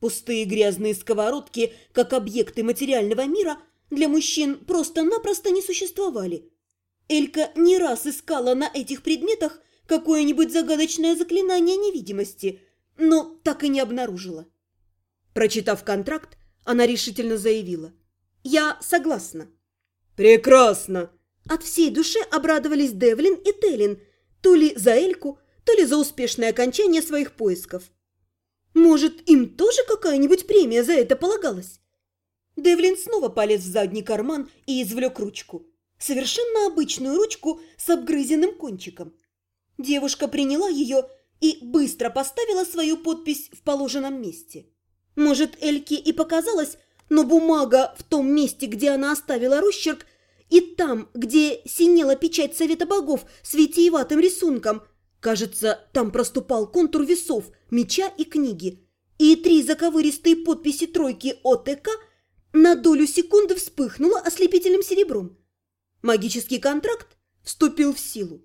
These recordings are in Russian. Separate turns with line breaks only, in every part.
Пустые грязные сковородки, как объекты материального мира, для мужчин просто-напросто не существовали. Элька не раз искала на этих предметах какое-нибудь загадочное заклинание невидимости, но так и не обнаружила. Прочитав контракт, она решительно заявила: «Я согласна». «Прекрасно!» От всей души обрадовались Девлин и Теллин, то ли за Эльку, то ли за успешное окончание своих поисков. Может, им тоже какая-нибудь премия за это полагалась? Девлин снова полез в задний карман и извлек ручку. Совершенно обычную ручку с обгрызенным кончиком. Девушка приняла ее и быстро поставила свою подпись в положенном месте. Может, Эльке и показалось, но бумага в том месте, где она оставила росчерк, и там, где синела печать Совета Богов с витиеватым рисунком, кажется, там проступал контур весов, меча и книги, и 3 заковыристые подписи тройки ОТК на долю секунды вспыхнуло ослепительным серебром. Магический контракт вступил в силу.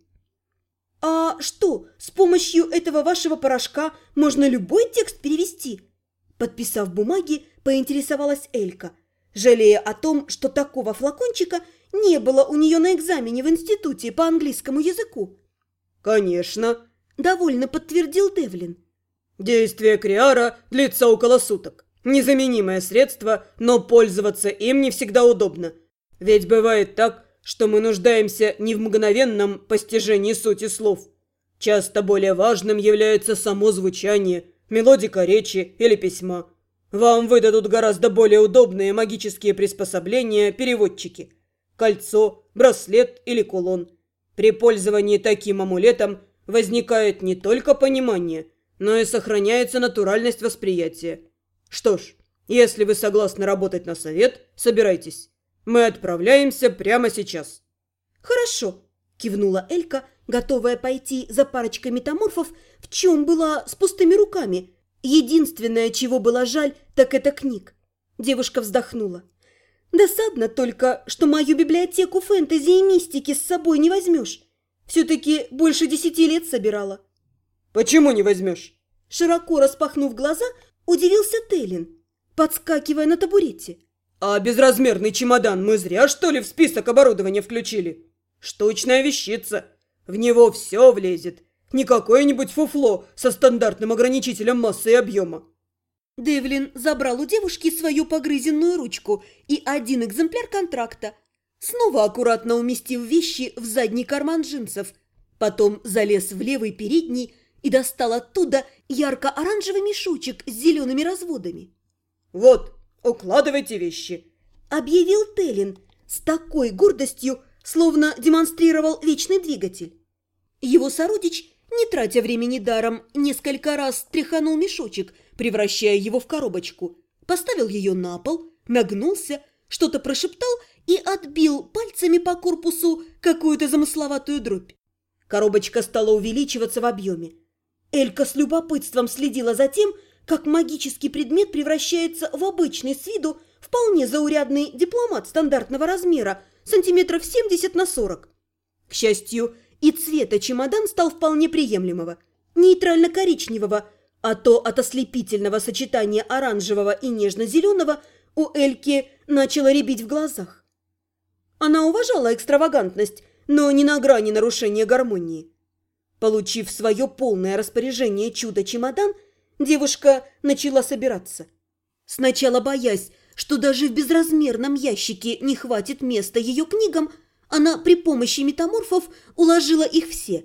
«А что, с помощью этого вашего порошка можно любой текст перевести?» Подписав бумаги, поинтересовалась Элька, жалея о том, что такого флакончика не было у нее на экзамене в институте по английскому языку. «Конечно», – довольно подтвердил Девлин. «Действие Криара длится около суток. Незаменимое средство, но пользоваться им не всегда удобно. Ведь бывает так, что мы нуждаемся не в мгновенном постижении сути слов. Часто более важным является само звучание, мелодика речи или письма. Вам выдадут гораздо более удобные магические приспособления переводчики. Кольцо, браслет или кулон. При пользовании таким амулетом возникает не только понимание, но и сохраняется натуральность восприятия. Что ж, если вы согласны работать на совет, собирайтесь. Мы отправляемся прямо сейчас». «Хорошо», – кивнула Элька, готовая пойти за парочкой метаморфов, в чем была с пустыми руками. Единственное, чего было жаль, так это книг. Девушка вздохнула. «Досадно только, что мою библиотеку фэнтези и мистики с собой не возьмешь. Все-таки больше 10 лет собирала».
«Почему не возьмешь?»
Широко распахнув глаза, удивился Теллин, подскакивая на табурете.
«А безразмерный чемодан мы зря, что ли, в список оборудования включили? Штучная вещица. В него все влезет. Не какое-нибудь фуфло со стандартным ограничителем массы и объема».
Девлин забрал у девушки свою погрызенную ручку и 1 экземпляр контракта, снова аккуратно уместив вещи в задний карман джинсов, потом залез в левый передний и достал оттуда ярко-оранжевый мешочек с зелеными разводами.
«Вот, укладывайте вещи», –
объявил Теллин с такой гордостью, словно демонстрировал вечный двигатель. Его сородич, не тратя времени даром, несколько раз тряханул мешочек, превращая его в коробочку, поставил ее на пол, нагнулся, что-то прошептал и отбил пальцами по корпусу какую-то замысловатую дробь. Коробочка стала увеличиваться в объеме. Элька с любопытством следила за тем, как магический предмет превращается в обычный с виду вполне заурядный дипломат стандартного размера, сантиметров 70 на 40. К счастью, и цвета чемодан стал вполне приемлемого, нейтрально-коричневого, а то от ослепительного сочетания оранжевого и нежно-зеленого у Эльки начало рябить в глазах. Она уважала экстравагантность, но не на грани нарушения гармонии. Получив в свое полное распоряжение чудо-чемодан, девушка начала собираться. Сначала боясь, что даже в безразмерном ящике не хватит места ее книгам, она при помощи метаморфов уложила их все.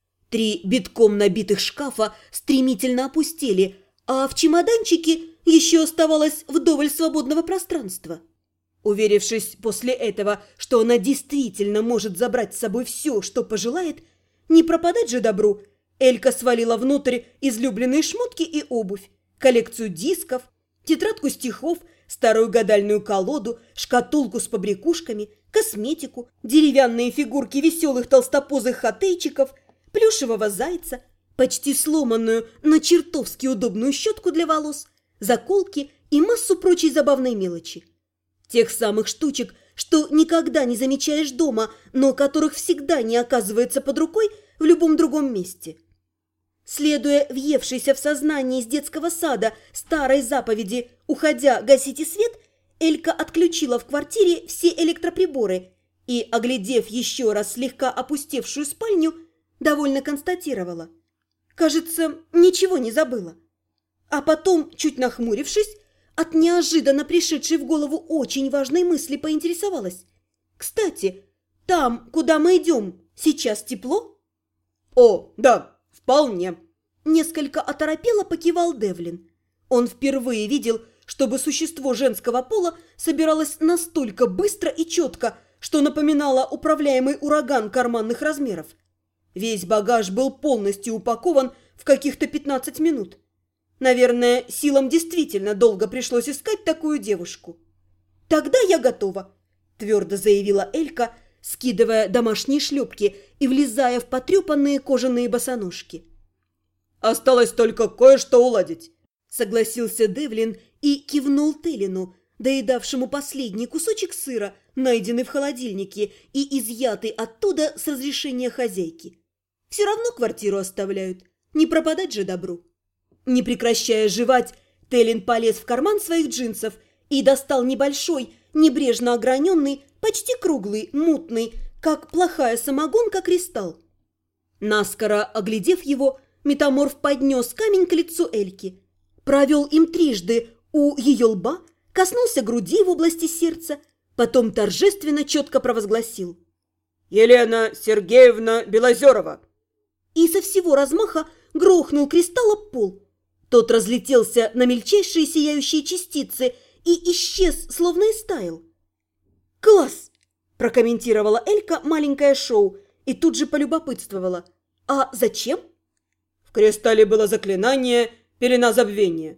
3 битком набитых шкафа стремительно опустели, а в чемоданчике еще оставалось вдоволь свободного пространства. Уверившись после этого, что она действительно может забрать с собой все, что пожелает, не пропадать же добру, Элька свалила внутрь излюбленные шмотки и обувь, коллекцию дисков, тетрадку стихов, старую гадальную колоду, шкатулку с побрякушками, косметику, деревянные фигурки веселых толстопузых хатейчиков, плюшевого зайца, почти сломанную, но чертовски удобную щетку для волос, заколки и массу прочей забавной мелочи. Тех самых штучек, что никогда не замечаешь дома, но которых всегда не оказывается под рукой в любом другом месте. Следуя въевшейся в сознание из детского сада старой заповеди «Уходя, гасите свет», Элька отключила в квартире все электроприборы и, оглядев еще раз слегка опустевшую спальню, довольно констатировала: кажется, ничего не забыла. А потом, чуть нахмурившись, от неожиданно пришедшей в голову очень важной мысли поинтересовалась: «Кстати, там, куда мы идем, сейчас тепло?»
«О, да, вполне»,
– несколько оторопело покивал Девлин. Он впервые видел, чтобы существо женского пола собиралось настолько быстро и четко, что напоминало управляемый ураган карманных размеров. Весь багаж был полностью упакован в каких-то 15 минут. Наверное, силам действительно долго пришлось искать такую девушку. «Тогда я готова», – твердо заявила Элька, скидывая домашние шлепки и влезая в потрепанные кожаные босоножки.
«Осталось только кое-что уладить»,
– согласился Девлин и кивнул Телину, доедавшему последний кусочек сыра, найденный в холодильнике и изъятый оттуда с разрешения хозяйки. «Все равно квартиру оставляют, не пропадать же добру». Не прекращая жевать, Телин полез в карман своих джинсов и достал небольшой, небрежно ограненный, почти круглый, мутный, как плохая самогонка, кристалл. Наскоро оглядев его, метаморф поднес камень к лицу Эльки, провел им трижды у ее лба, коснулся груди в области сердца, потом торжественно четко провозгласил:
«Елена Сергеевна Белозерова!»
И со всего размаха грохнул кристалл об пол. Тот разлетелся на мельчайшие сияющие частицы и исчез, словно истаял. «Класс!» – прокомментировала Элька маленькое шоу и тут же полюбопытствовала: «А зачем?»
В кристалле было заклинание «Пелена забвения».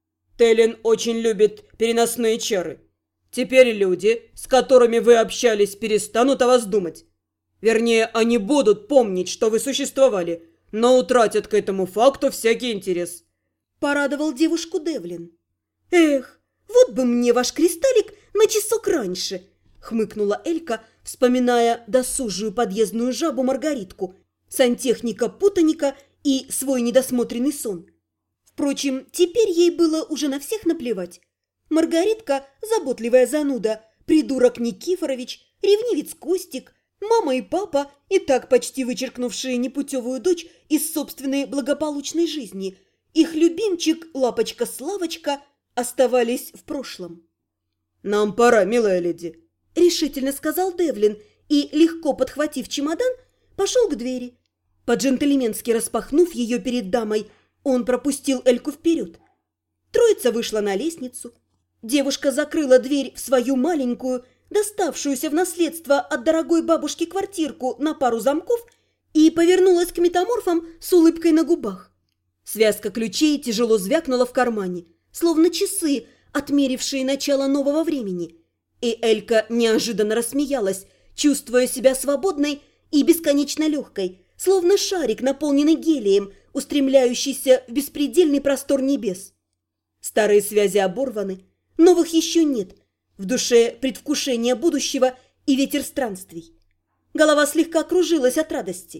Телин очень любит переносные чары. Теперь люди, с которыми вы общались, перестанут о вас думать. Вернее, они будут помнить, что вы существовали, но утратят к этому факту всякий интерес.
Порадовал девушку Девлин. «Эх, вот бы мне ваш кристаллик на часок раньше!» – хмыкнула Элька, вспоминая досужую подъездную жабу Маргаритку, сантехника-путаника и свой недосмотренный сон. Впрочем, теперь ей было уже на всех наплевать. Маргаритка – заботливая зануда, придурок Никифорович, ревнивец Костик, мама и папа, и так почти вычеркнувшие непутевую дочь из собственной благополучной жизни – их любимчик Лапочка-Славочка оставались в прошлом.
«Нам пора, милая леди»,
– решительно сказал Девлин и, легко подхватив чемодан, пошел к двери. По-джентльменски распахнув ее перед дамой, он пропустил Эльку вперед. Троица вышла на лестницу. Девушка закрыла дверь в свою маленькую, доставшуюся в наследство от дорогой бабушки квартирку на пару замков и повернулась к метаморфам с улыбкой на губах. Связка ключей тяжело звякнула в кармане, словно часы, отмерившие начало нового времени. И Элька неожиданно рассмеялась, чувствуя себя свободной и бесконечно легкой, словно шарик, наполненный гелием, устремляющийся в беспредельный простор небес. Старые связи оборваны, новых еще нет. В душе предвкушение будущего и ветер странствий. Голова слегка кружилась от радости.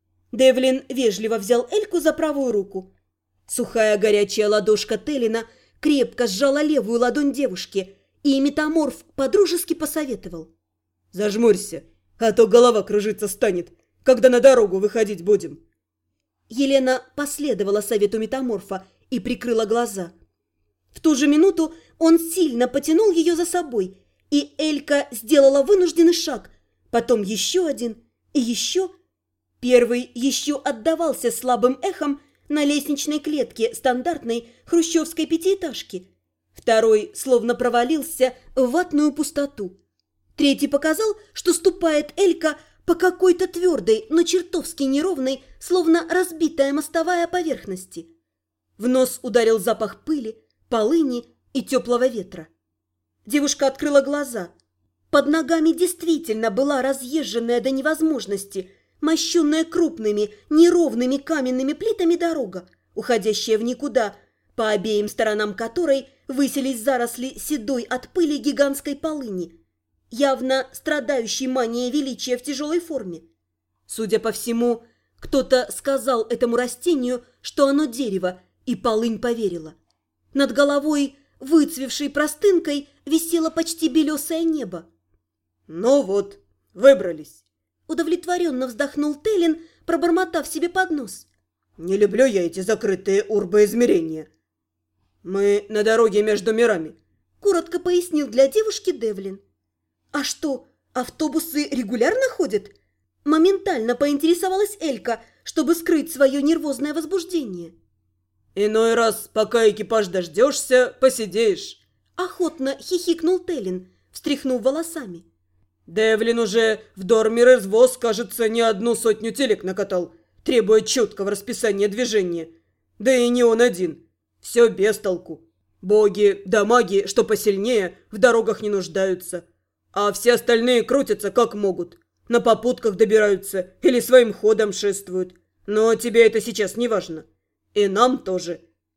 Девлин вежливо взял Эльку за правую руку. Сухая горячая ладошка Телина крепко сжала левую ладонь девушки, и метаморф подружески посоветовал:
«Зажмурься, а то голова кружиться станет, когда на дорогу выходить будем».
Елена последовала совету метаморфа и прикрыла глаза. В ту же минуту он сильно потянул ее за собой, и Элька сделала вынужденный шаг, потом еще один и еще. Первый еще отдавался слабым эхом на лестничной клетке стандартной хрущевской пятиэтажки. Второй словно провалился в ватную пустоту. Третий показал, что ступает Элька по какой-то твердой, но чертовски неровной, словно разбитая мостовая поверхности. В нос ударил запах пыли, полыни и теплого ветра. Девушка открыла глаза. Под ногами действительно была разъезженная до невозможности, мощенная крупными, неровными каменными плитами дорога, уходящая в никуда, по обеим сторонам которой высились заросли седой от пыли гигантской полыни, явно страдающей манией величия в тяжелой форме. Судя по всему, кто-то сказал этому растению, что оно дерево, и полынь поверила. Над головой, выцвевшей простынкой, висело почти белесое небо.
«Ну вот, выбрались!»
Удовлетворенно вздохнул Телин, пробормотав себе под нос.
«Не люблю я эти закрытые урбоизмерения. Мы на дороге между мирами»,
— коротко пояснил для девушки Девлин. «А что, автобусы регулярно ходят?» Моментально поинтересовалась Элька, чтобы скрыть свое нервозное возбуждение.
«Иной раз, пока экипаж дождешься, посидишь».
Охотно хихикнул Телин, встряхнув волосами.
Девлин уже в Дормир-Извоз, кажется, не одну сотню телег накатал, требуя четкого расписания движения. Да и не он один. Все без толку. Боги да маги, что посильнее, в дорогах не нуждаются. А все остальные крутятся как могут. На попутках добираются или своим ходом шествуют. Но тебе это сейчас не важно. И нам тоже.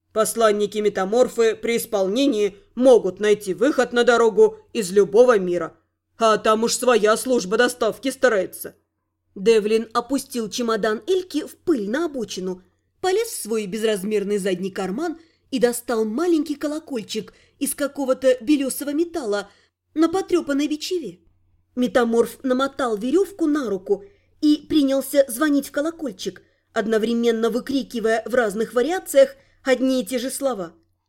Посланники-метаморфы при исполнении могут найти выход на дорогу из любого мира. А там уж своя служба доставки старается.
Девлин опустил чемодан Эльки в пыль на обочину, полез в свой безразмерный задний карман и достал маленький колокольчик из какого-то белесого металла на потрепанной бичеве. Метаморф намотал веревку на руку и принялся звонить в колокольчик, одновременно выкрикивая в разных вариациях одни и те же слова.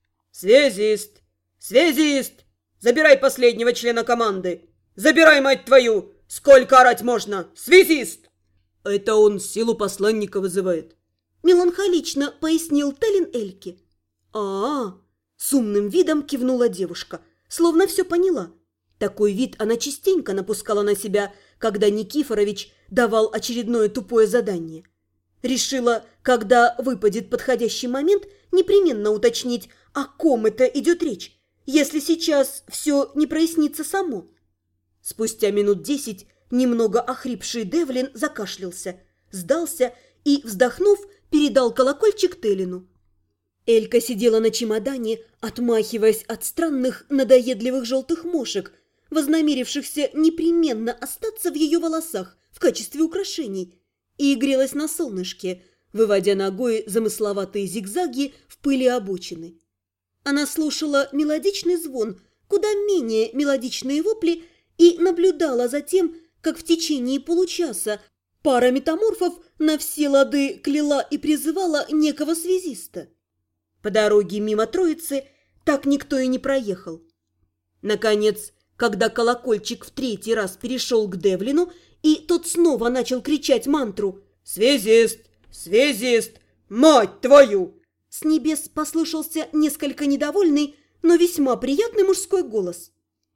«Связист! Связист! Забирай последнего члена команды! Забирай, мать твою! Сколько орать можно? Связист!» «Это он силу посланника вызывает»,
— меланхолично пояснил Телин Эльке. «А-а-а!» — с умным видом кивнула девушка, словно все поняла. Такой вид она частенько напускала на себя, когда Никифорович давал очередное тупое задание. Решила, когда выпадет подходящий момент, непременно уточнить, о ком это идет речь, если сейчас все не прояснится само. Спустя минут 10 немного охрипший Девлин закашлялся, сдался и, вздохнув, передал колокольчик Телину. Элька сидела на чемодане, отмахиваясь от странных надоедливых желтых мошек, вознамерившихся непременно остаться в ее волосах в качестве украшений, и грелась на солнышке, выводя ногой замысловатые зигзаги в пыли обочины. Она слушала мелодичный звон, куда менее мелодичные вопли, и наблюдала за тем, как в течение получаса пара метаморфов на все лады кляла и призывала некого связиста. По дороге мимо Троицы так никто и не проехал. Наконец, когда колокольчик в 3-й раз перешел к Девлину, и тот снова начал кричать мантру
«Связист! Связист! Мать твою!»
С небес послышался несколько недовольный, но весьма приятный мужской голос.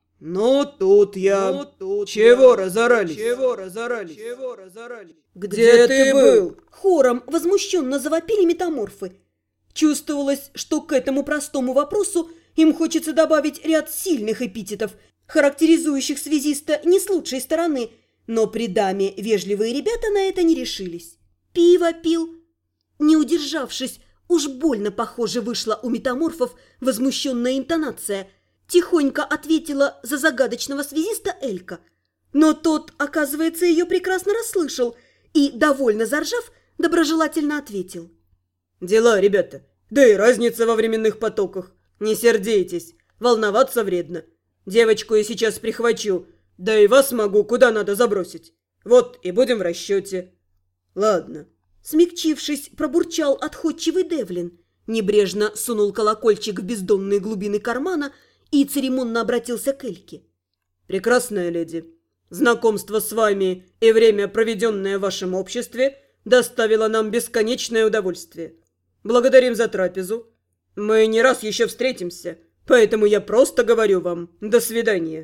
«Ну тут я... Чего разорались? Чего разорались? Чего разорались? Где ты был?»
Хором возмущенно завопили метаморфы. Чувствовалось, что к этому простому вопросу им хочется добавить ряд сильных эпитетов, характеризующих связиста не с лучшей стороны, но при даме вежливые ребята на это не решились. Пиво пил. Не удержавшись, уж больно похоже вышла у метаморфов возмущенная интонация. Тихонько ответила за загадочного связиста Элька. Но тот, оказывается, ее прекрасно расслышал и, довольно заржав, доброжелательно ответил.
«Дела, ребята, да и разница во временных потоках. Не сердитесь, волноваться вредно. Девочку я сейчас прихвачу, да и вас могу куда надо забросить. Вот и будем в расчете. Ладно».
Смягчившись, пробурчал отходчивый Девлин, небрежно сунул колокольчик в бездонные глубины кармана и церемонно обратился к Эльке.
«Прекрасная леди, знакомство с вами и время, проведенное в вашем обществе, доставило нам бесконечное удовольствие. Благодарим за трапезу. Мы не раз еще встретимся, поэтому я просто говорю вам «до свидания».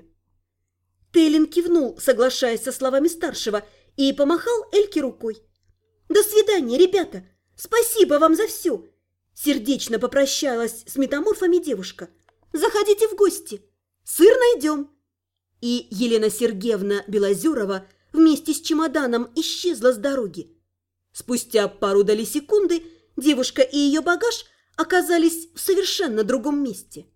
Телин кивнул, соглашаясь со словами старшего, и помахал Эльке рукой. «До свидания, ребята! Спасибо вам за все!» Сердечно попрощалась с метаморфами девушка. «Заходите в гости! Сыр найдем!» И Елена Сергеевна Белозерова вместе с чемоданом исчезла с дороги. Спустя пару долей секунды девушка и ее багаж оказались в совершенно другом месте.